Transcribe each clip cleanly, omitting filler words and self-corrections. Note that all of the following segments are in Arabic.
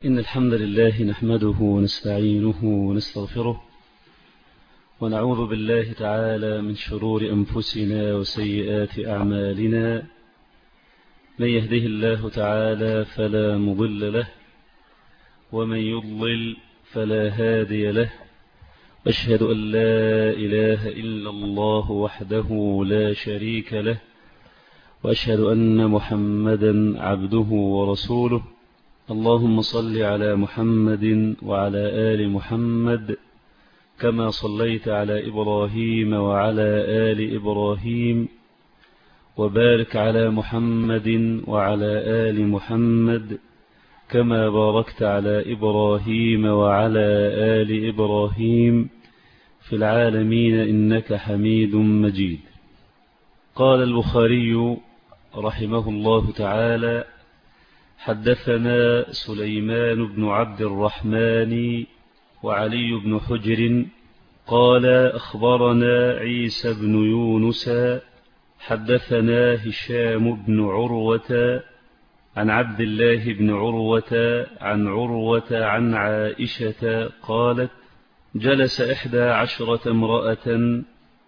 إن الحمد لله نحمده ونستعينه ونستغفره ونعوذ بالله تعالى من شرور أنفسنا وسيئات أعمالنا. من يهده الله تعالى فلا مضل له ومن يضلل فلا هادي له. أشهد أن لا إله إلا الله وحده لا شريك له، وأشهد أن محمدا عبده ورسوله. اللهم صل على محمد وعلى آل محمد كما صليت على إبراهيم وعلى آل إبراهيم، وبارك على محمد وعلى آل محمد كما باركت على إبراهيم وعلى آل إبراهيم في العالمين إنك حميد مجيد. قال البخاري رحمه الله تعالى: حدثنا سليمان بن عبد الرحمن وعلي بن حجر قال أخبرنا عيسى بن يونس حدثنا هشام بن عروة عن عبد الله بن عروة عن عروة عن عائشة قالت: جلس 11 امرأة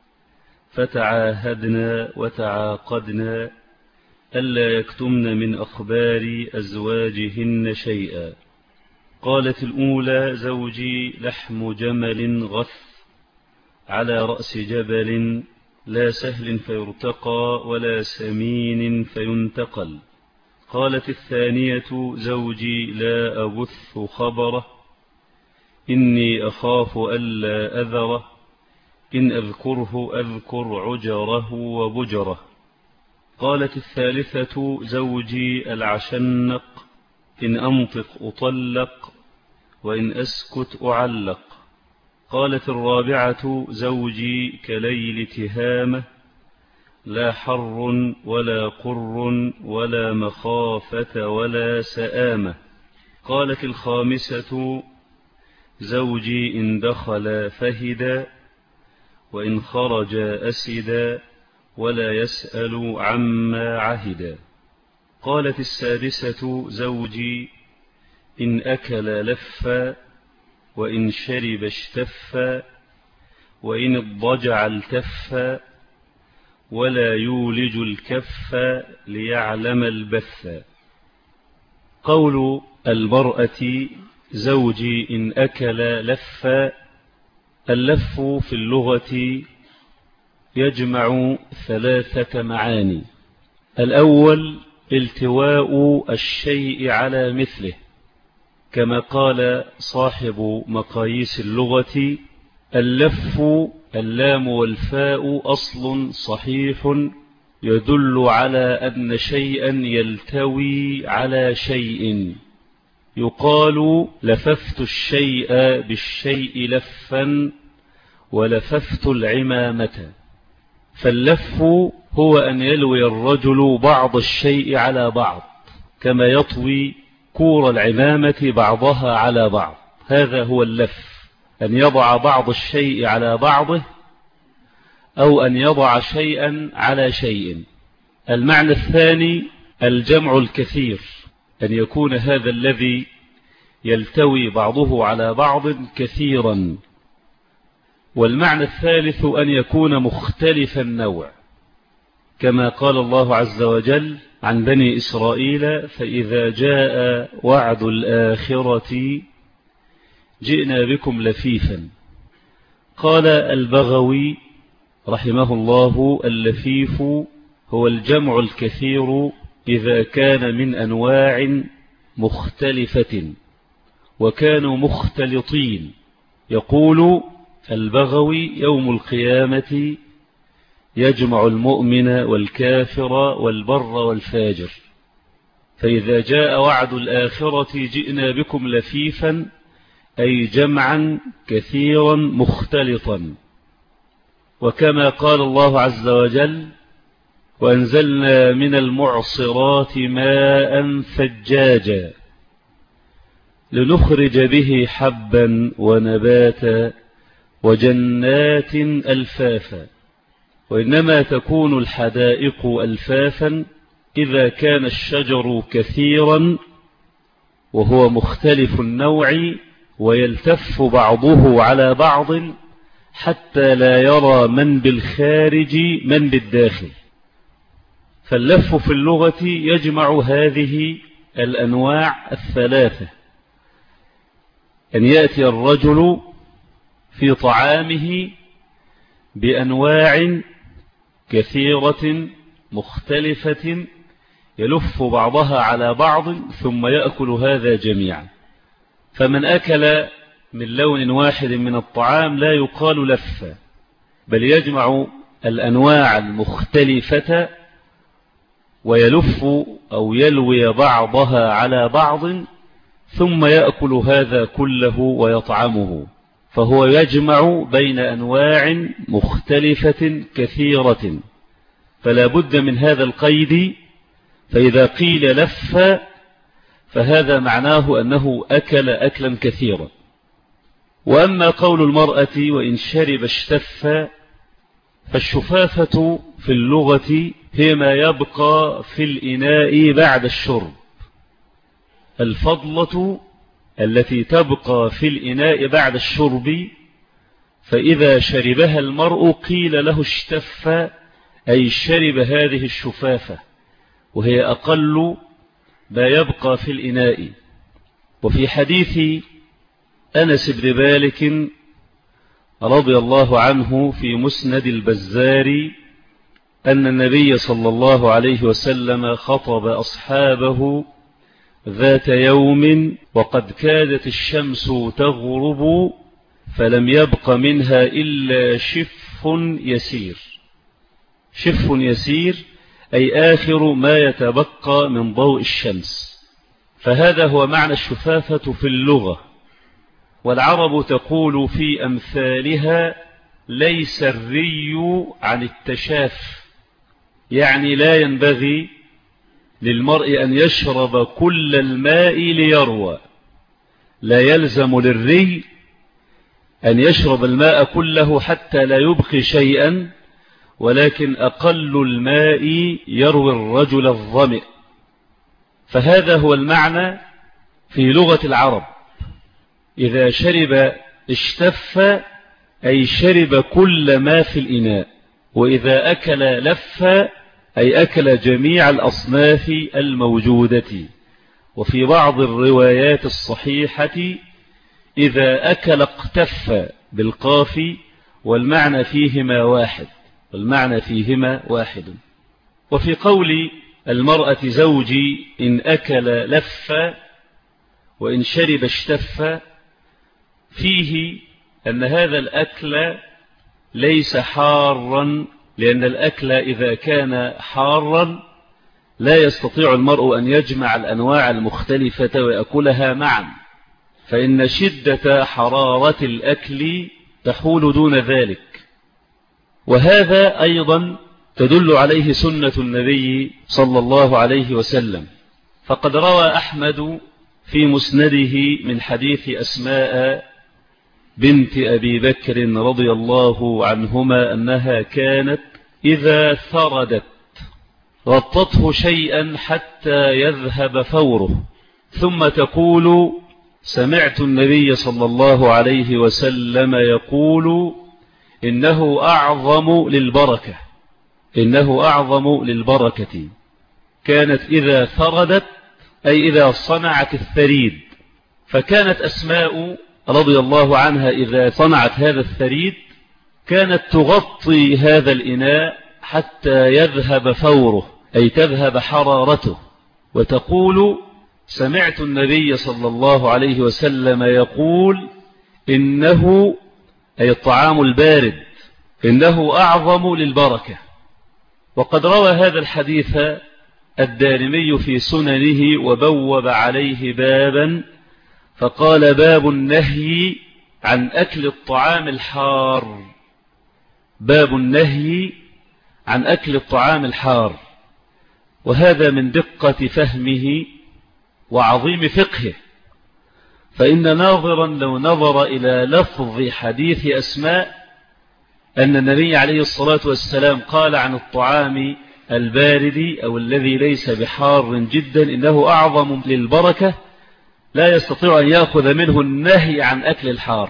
فتعاهدنا وتعاقدنا ألا يكتمن من أخبار أزواجهن شيئا. قالت الأولى: زوجي لحم جمل غث على رأس جبل، لا سهل فيرتقى ولا سمين فينتقل. قالت الثانية: زوجي لا أبث خبره، إني أخاف ألا أذره، إن أذكره أذكر عجره وبجره. قالت الثالثة: زوجي العشنق، إن أنطق أطلق وإن أسكت أعلق. قالت الرابعة: زوجي كليل تهامة، لا حر ولا قر ولا مخافة ولا سآمة. قالت الخامسة: زوجي إن دخل فهدا وإن خرج أسدا ولا يسأل عما عهدا. قالت السادسة: زوجي إن أكل لفا وإن شرب اشتفا وإن اضطجع التفا ولا يولج الكف ليعلم البث. قول المرأة زوجي إن أكل لفا، اللف في اللغة يجمع 3 معاني. الأول التواء الشيء على مثله، كما قال صاحب مقاييس اللغة: اللف اللام والفاء أصل صحيح يدل على أن شيئا يلتوي على شيء. يقال: لففت الشيء بالشيء لفا ولففت العمامة. فاللف هو أن يلوي الرجل بعض الشيء على بعض، كما يطوي كور العمامة بعضها على بعض. هذا هو اللف، أن يضع بعض الشيء على بعضه أو أن يضع شيئا على شيء. المعنى الثاني الجمع الكثير، أن يكون هذا الذي يلتوي بعضه على بعض كثيرا. والمعنى الثالث أن يكون مختلف النوع، كما قال الله عز وجل عن بني إسرائيل: فإذا جاء وعد الآخرة جئنا بكم لفيفا. قال البغوي رحمه الله: اللفيف هو الجمع الكثير إذا كان من أنواع مختلفة وكانوا مختلطين. يقول البغوي: يوم القيامة يجمع المؤمن والكافر والبر والفاجر، فإذا جاء وعد الآخرة جئنا بكم لفيفا، أي جمعا كثيرا مختلطا. وكما قال الله عز وجل: وأنزلنا من المعصرات ماء ثجاجا لنخرج به حبا ونباتا وجنات ألفافا. وإنما تكون الحدائق ألفافا إذا كان الشجر كثيرا وهو مختلف النوع ويلتف بعضه على بعض حتى لا يرى من بالخارج من بالداخل. فاللف في اللغة يجمع هذه الأنواع الثلاثة، أن يأتي الرجل في طعامه بأنواع كثيرة مختلفة يلف بعضها على بعض ثم يأكل هذا جميعا. فمن أكل من لون واحد من الطعام لا يقال لف، بل يجمع الأنواع المختلفة ويلف أو يلوي بعضها على بعض ثم يأكل هذا كله ويطعمه. فهو يجمع بين أنواع مختلفة كثيرة، فلا بد من هذا القيد. فإذا قيل لف فهذا معناه أنه أكل أكلا كثيرا. وأما قول المرأة وإن شرب اشتف، فالشفافة في اللغة هي ما يبقى في الإناء بعد الشرب، الفضلة التي تبقى في الإناء بعد الشرب. فإذا شربها المرء قيل له اشتف، أي شرب هذه الشفافة، وهي أقل ما يبقى في الإناء. وفي حديث أنس بن مالك رضي الله عنه في مسند البزار أن النبي صلى الله عليه وسلم خطب أصحابه ذات يوم وقد كادت الشمس تغرب فلم يبق منها إلا شف يسير. شف يسير أي آخر ما يتبقى من ضوء الشمس. فهذا هو معنى الشفافة في اللغة. والعرب تقول في أمثالها ليس الري عن التشاف، يعني لا ينبغي للمرء أن يشرب كل الماء ليروى، لا يلزم للري أن يشرب الماء كله حتى لا يبقي شيئا، ولكن أقل الماء يروي الرجل الظمئ. فهذا هو المعنى في لغة العرب. إذا شرب اشتف أي شرب كل ما في الإناء، وإذا أكل لف أي أكل جميع الأصناف الموجودة. وفي بعض الروايات الصحيحة إذا أكل اقتف بالقاف، والمعنى فيهما واحد. وفي قول المرأة زوجي إن أكل لف وإن شرب اشتف، فيه أن هذا الأكل ليس حارا، لأن الأكل إذا كان حارا لا يستطيع المرء أن يجمع الأنواع المختلفة ويأكلها معا، فإن شدة حرارة الأكل تحول دون ذلك. وهذا أيضا تدل عليه سنة النبي صلى الله عليه وسلم. فقد روى أحمد في مسنده من حديث أسماء بنت أبي بكر رضي الله عنهما أنها كانت إذا ثردت غطته شيئا حتى يذهب فوره، ثم تقول سمعت النبي صلى الله عليه وسلم يقول إنه أعظم للبركة. كانت إذا ثردت أي إذا صنعت الثريد. فكانت أسماء رضي الله عنها إذا صنعت هذا الثريد كانت تغطي هذا الإناء حتى يذهب فوره، أي تذهب حرارته، وتقول سمعت النبي صلى الله عليه وسلم يقول إنه أي الطعام البارد إنه أعظم للبركة. وقد روى هذا الحديث الدارمي في سننه وبوب عليه بابا فقال باب النهي عن أكل الطعام الحار. باب النهي عن أكل الطعام الحار. وهذا من دقة فهمه وعظيم فقهه. فإن ناظرا لو نظر إلى لفظ حديث أسماء أن النبي عليه الصلاة والسلام قال عن الطعام البارد أو الذي ليس بحار جدا إنه أعظم للبركة، لا يستطيع أن يأخذ منه النهي عن أكل الحار.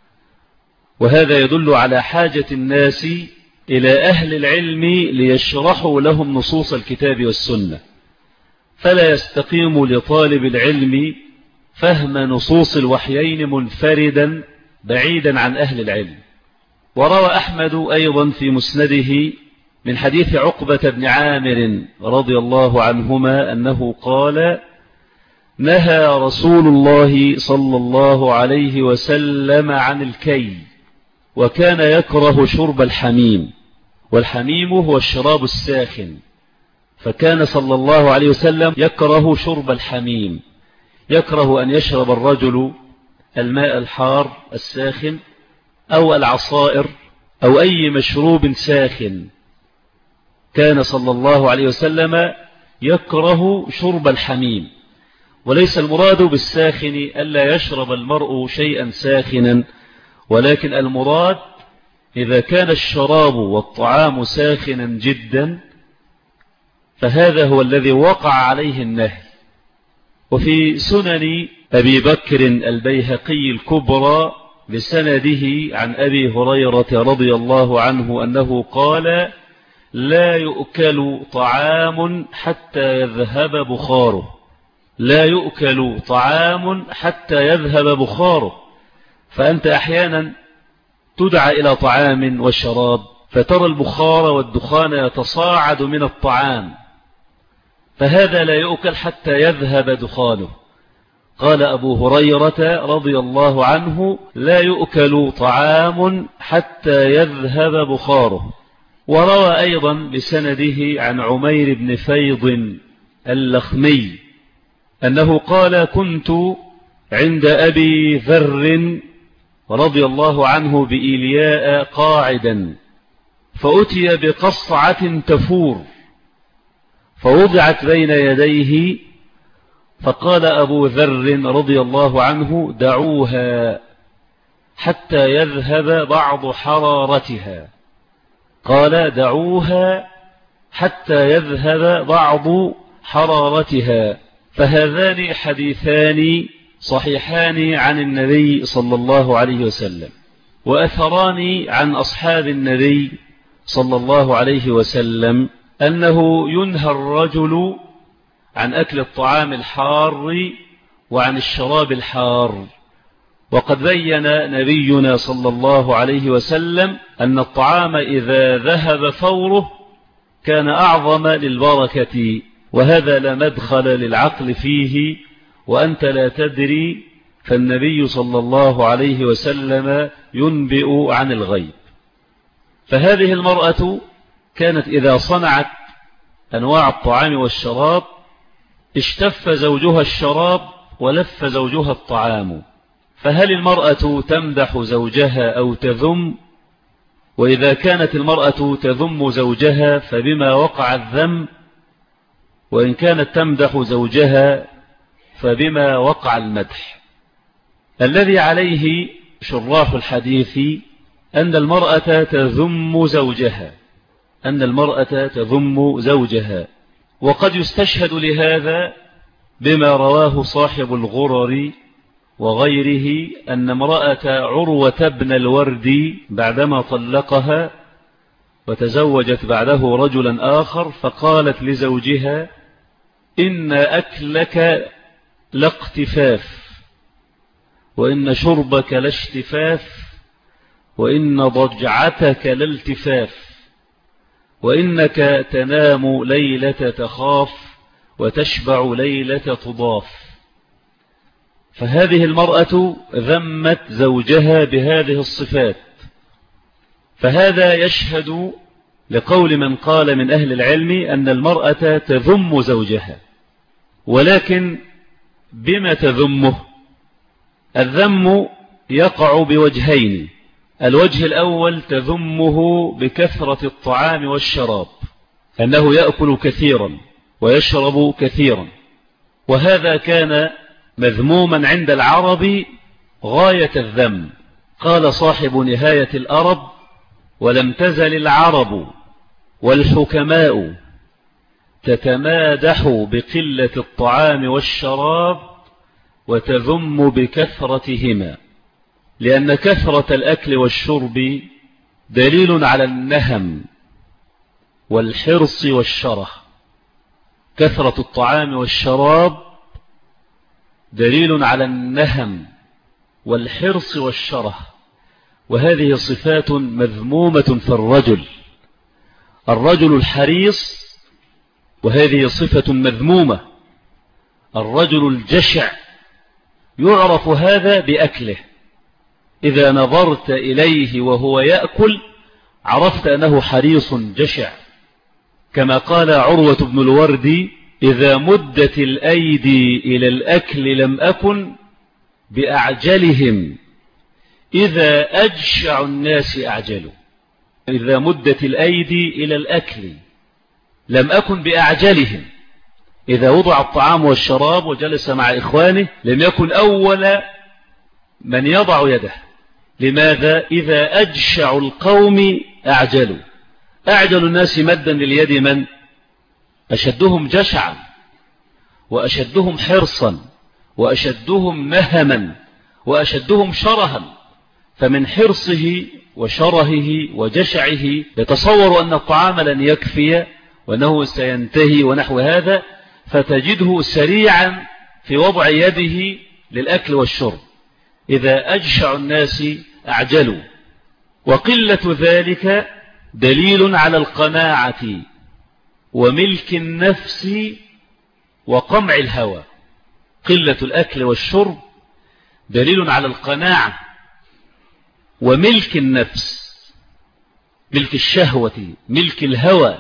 وهذا يدل على حاجة الناس إلى أهل العلم ليشرحوا لهم نصوص الكتاب والسنة، فلا يستقيم لطالب العلم فهم نصوص الوحيين منفردا بعيدا عن أهل العلم. وروى أحمد أيضا في مسنده من حديث عقبة بن عامر رضي الله عنهما أنه قال: نهى رسول الله صلى الله عليه وسلم عن الكي، وكان يكره شرب الحميم، والحميم هو الشراب الساخن، فكان صلى الله عليه وسلم يكره شرب الحميم، يكره أن يشرب الرجل الماء الحار الساخن أو العصائر أو أي مشروب ساخن. كان صلى الله عليه وسلم يكره شرب الحميم. وليس المراد بالساخن ألا يشرب المرء شيئا ساخنا، ولكن المراد إذا كان الشراب والطعام ساخنا جدا فهذا هو الذي وقع عليه النهي. وفي سنن أبي بكر البيهقي الكبرى بسنده عن أبي هريرة رضي الله عنه أنه قال: لا يؤكل طعام حتى يذهب بخاره، لا يؤكل طعام حتى يذهب بخاره. فأنت أحيانا تدعى إلى طعام والشراب فترى البخار والدخان يتصاعد من الطعام، فهذا لا يؤكل حتى يذهب دخانه. قال أبو هريرة رضي الله عنه: لا يؤكل طعام حتى يذهب بخاره. وروى أيضا بسنده عن عمير بن فيض اللخمي أنه قال: كنت عند أبي ذر رضي الله عنه بإيلياء قاعدا، فأتي بقصعة تفور فوضعت بين يديه، فقال أبو ذر رضي الله عنه: دعوها حتى يذهب بعض حرارتها. قال: دعوها حتى يذهب بعض حرارتها. فهذان حديثان صحيحان عن النبي صلى الله عليه وسلم، وأثران عن أصحاب النبي صلى الله عليه وسلم أنه ينهى الرجل عن أكل الطعام الحار وعن الشراب الحار. وقد بين نبينا صلى الله عليه وسلم أن الطعام إذا ذهب فوره كان أعظم للبركة، وهذا لا مدخل للعقل فيه وأنت لا تدري، فالنبي صلى الله عليه وسلم ينبئ عن الغيب. فهذه المرأة كانت إذا صنعت أنواع الطعام والشراب اشتف زوجها الشراب ولف زوجها الطعام، فهل المرأة تمدح زوجها أو تذم؟ وإذا كانت المرأة تذم زوجها فبما وقع الذم، وإن كانت تمدح زوجها فبما وقع المدح. الذي عليه شراح الحديث أن المرأة تذم زوجها، أن المرأة تذم زوجها. وقد يستشهد لهذا بما رواه صاحب الغرر وغيره أن امرأة عروة بن الورد بعدما طلقها وتزوجت بعده رجلا آخر، فقالت لزوجها: إن أكلك لاقتفاف، وإن شربك لاشتفاف، وإن ضجعتك لالتفاف، وإنك تنام ليلة تخاف وتشبع ليلة تضاف. فهذه المرأة ذمت زوجها بهذه الصفات. فهذا يشهد لقول من قال من أهل العلم أن المرأة تذم زوجها. ولكن بما تذمه؟ الذم يقع بوجهين: الوجه الأول تذمه بكثرة الطعام والشراب، أنه يأكل كثيرا ويشرب كثيرا، وهذا كان مذموما عند العرب غاية الذم. قال صاحب نهاية الأرب: ولم تزل العرب والحكماء تتمادح بقلة الطعام والشراب، وتذم بكثرتهما، لأن كثرة الأكل والشرب دليل على النهم والحرص والشره. كثرة الطعام والشراب دليل على النهم والحرص والشره، وهذه صفات مذمومة في الرجل الحريص، وهذه صفة مذمومة. الرجل الجشع يعرف هذا بأكله، إذا نظرت إليه وهو يأكل عرفت أنه حريص جشع، كما قال عروة بن الوردي: إذا مدت الأيدي إلى الأكل لم أكن بأعجلهم، إذا أجشع الناس أعجلوا. إذا مدت الأيدي إلى الأكل لم أكن بأعجلهم، إذا وضع الطعام والشراب وجلس مع إخوانه لم يكن أول من يضع يده. لماذا؟ إذا أجشع القوم أعجلوا. أعجل الناس مدا لليد من؟ أشدهم جشعا وأشدهم حرصا وأشدهم نهما وأشدهم شرها. فمن حرصه وشرهه وجشعه يتصور أن الطعام لن يكفي وأنه سينتهي ونحو هذا، فتجده سريعا في وضع يده للأكل والشرب. إذا أجشع الناس أعجلوا. وقلة ذلك دليل على القناعة وملك النفس وقمع الهوى. قلة الأكل والشرب دليل على القناعة وملك النفس، ملك الشهوة، ملك الهوى.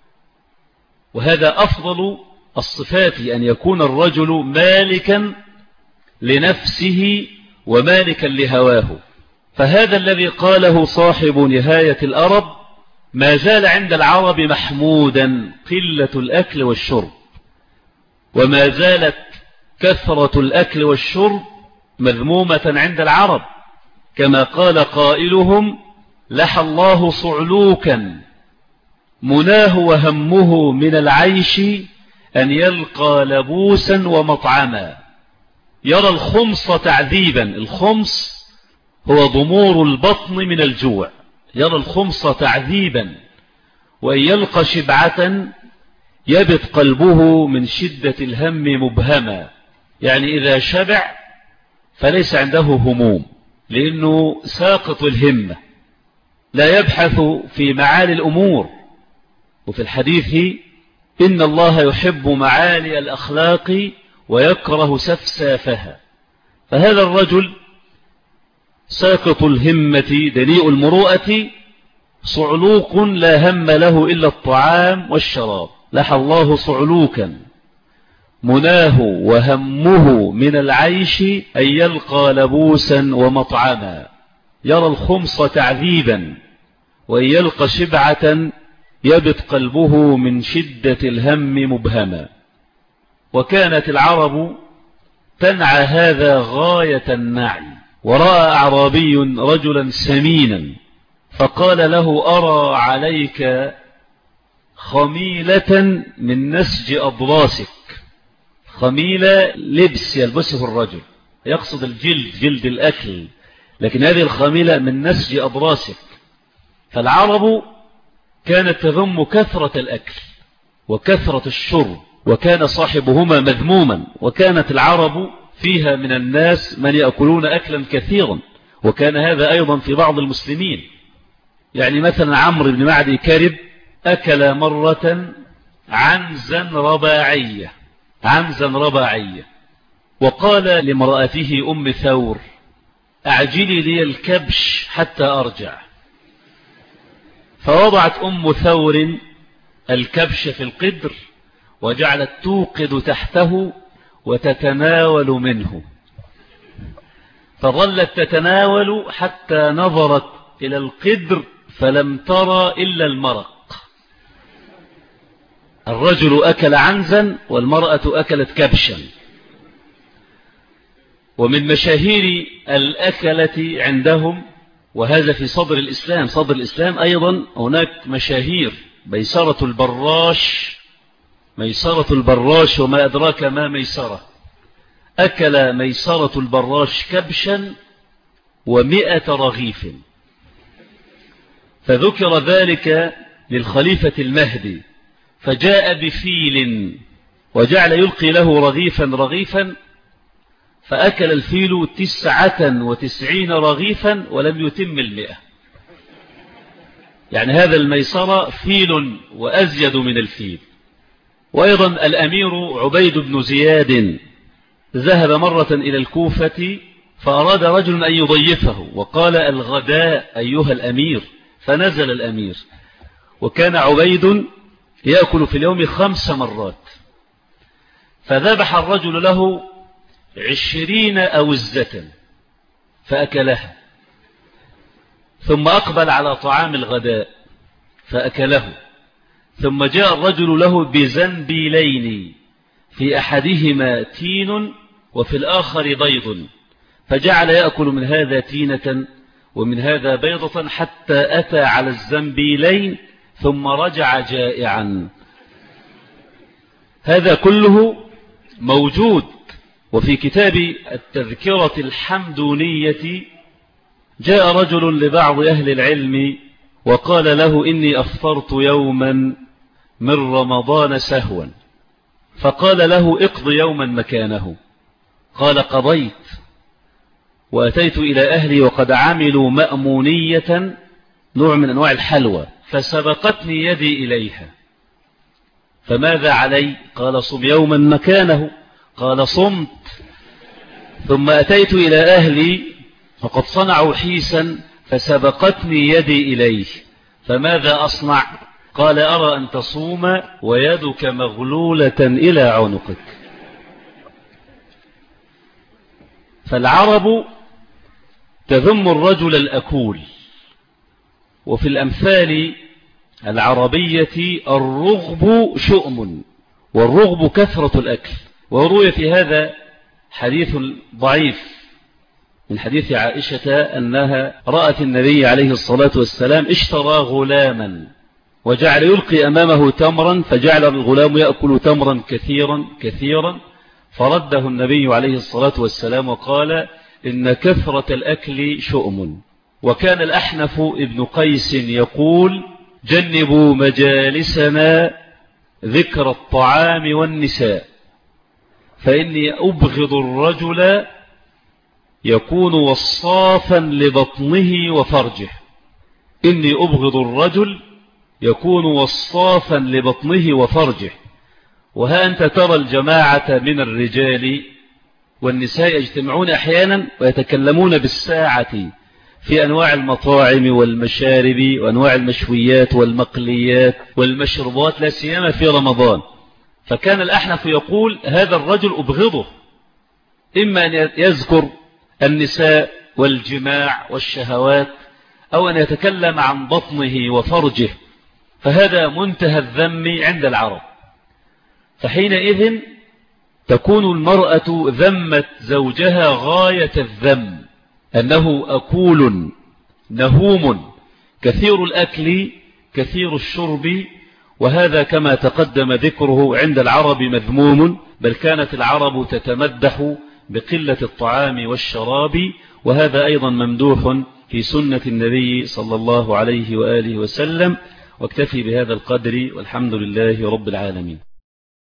وهذا أفضل الصفات، أن يكون الرجل مالكا لنفسه ومالكا لهواه. فهذا الذي قاله صاحب نهاية الأرب ما زال عند العرب محمودا، قلة الأكل والشرب، وما زالت كثرة الأكل والشرب مذمومة عند العرب، كما قال قائلهم: لحى الله صعلوكا مناه وهمه من العيش أن يلقى لبوسا ومطعما. يرى الخمص تعذيبا. الخمص هو ضمور البطن من الجوع. يرى الخمص تعذيبا، وأن يلقى شبعة يبت قلبه من شدة الهم مبهما. يعني إذا شبع فليس عنده هموم، لأنه ساقط الهمة، لا يبحث في معالي الأمور. وفي الحديث: إن الله يحب معالي الأخلاق ويكره سفسافها. فهذا الرجل ساقط الهمة دنيء المروءة، صعلوق لا هم له إلا الطعام والشراب. لحى الله صعلوكا مناه وهمه من العيش أن يلقى لبوسا ومطعما. يرى الخمص تعذيبا، وأن يلقى شبعة يبت قلبه من شدة الهم مبهما. وكانت العرب تنعى هذا غاية النعي. ورأى أعرابي رجلا سمينا فقال له: أرى عليك خميلة من نسج أضراسك. خميلة لبس يلبسه الرجل، يقصد الجلد، جلد الأكل، لكن هذه الخميلة من نسج أضراسك. فالعرب كانت تذم كثرة الأكل وكثرة الشرب، وكان صاحبهما مذموما. وكانت العرب فيها من الناس من يأكلون أكلا كثيرا، وكان هذا أيضا في بعض المسلمين. يعني مثلا عمرو بن معدي كرب أكل مرة عنزا رباعية، وقال لامرأته أم ثور: أعجلي لي الكبش حتى أرجع. فوضعت أم ثور الكبش في القدر وجعلت توقد تحته وتتناول منه، فظلت تتناول حتى نظرت إلى القدر فلم ترى إلا المرق. الرجل أكل عنزا والمرأة أكلت كبشا. ومن مشاهير الأكلة عندهم، وهذا في صدر الإسلام أيضا هناك مشاهير: ميسرة البراش وما أدراك ما ميسرة. أكل ميسرة البراش كبشا 100 رغيف. فذكر ذلك للخليفة المهدي، فجاء بفيل وجعل يلقي له رغيفا رغيفا، فأكل الفيل 99 رغيفا ولم يتم 100. يعني هذا الميسرة فيل وأزيد من الفيل. وأيضا الأمير عبيد بن زياد ذهب مرة إلى الكوفة، فأراد رجل أن يضيفه وقال: الغداء أيها الأمير. فنزل الأمير، وكان عبيد يأكل في اليوم 5 مرات، فذبح الرجل له 20 أوزة فأكلها، ثم أقبل على طعام الغداء فأكله، ثم جاء الرجل له بزنبيلين، في أحدهما تين وفي الآخر بيض، فجعل يأكل من هذا تينة ومن هذا بيضة حتى أتى على الزنبيلين، ثم رجع جائعا. هذا كله موجود. وفي كتاب التذكرة الحمدونية جاء رجل لبعض أهل العلم وقال له: إني أفطرت يوما من رمضان سهوا. فقال له: اقض يوما مكانه. قال: قضيت، وأتيت إلى أهلي وقد عملوا مأمونية، نوع من أنواع الحلوى، فسبقتني يدي إليها، فماذا علي؟ قال: صم يوما مكانه. قال: صمت. ثم أتيت إلى أهلي وقد صنعوا حيسا فسبقتني يدي إليه، فماذا أصنع؟ قال: أرى أن تصوم ويدك مغلولة إلى عنقك. فالعرب تذم الرجل الأكول. وفي الأمثال العربية الرغب شؤم، والرغب كثرة الأكل. وروي في هذا حديث ضعيف من حديث عائشة أنها رأت النبي عليه الصلاة والسلام اشترى غلاما وجعل يلقي أمامه تمرا، فجعل الغلام يأكل تمرا كثيرا كثيرا، فرده النبي عليه الصلاة والسلام وقال: إن كثرة الأكل شؤم. وكان الأحنف ابن قيس يقول: جنبوا مجالسنا ذكر الطعام والنساء، فإني أبغض الرجل يكون وصافا لبطنه وفرجه. إني أبغض الرجل يكون وصافا لبطنه وفرجه. وها أنت ترى الجماعة من الرجال والنساء يجتمعون أحيانا ويتكلمون بالساعة في أنواع المطاعم والمشارب وأنواع المشويات والمقليات والمشروبات، لا سيما في رمضان. فكان الأحنف يقول: هذا الرجل أبغضه، إما أن يذكر النساء والجماع والشهوات، أو أن يتكلم عن بطنه وفرجه، فهذا منتهى الذم عند العرب. فحينئذ تكون المرأة ذمت زوجها غاية الذم، أنه أكول نهوم كثير الأكل كثير الشرب، وهذا كما تقدم ذكره عند العرب مذموم، بل كانت العرب تتمدح بقلة الطعام والشراب، وهذا أيضا ممدوح في سنة النبي صلى الله عليه وآله وسلم. واكتفي بهذا القدر، والحمد لله رب العالمين.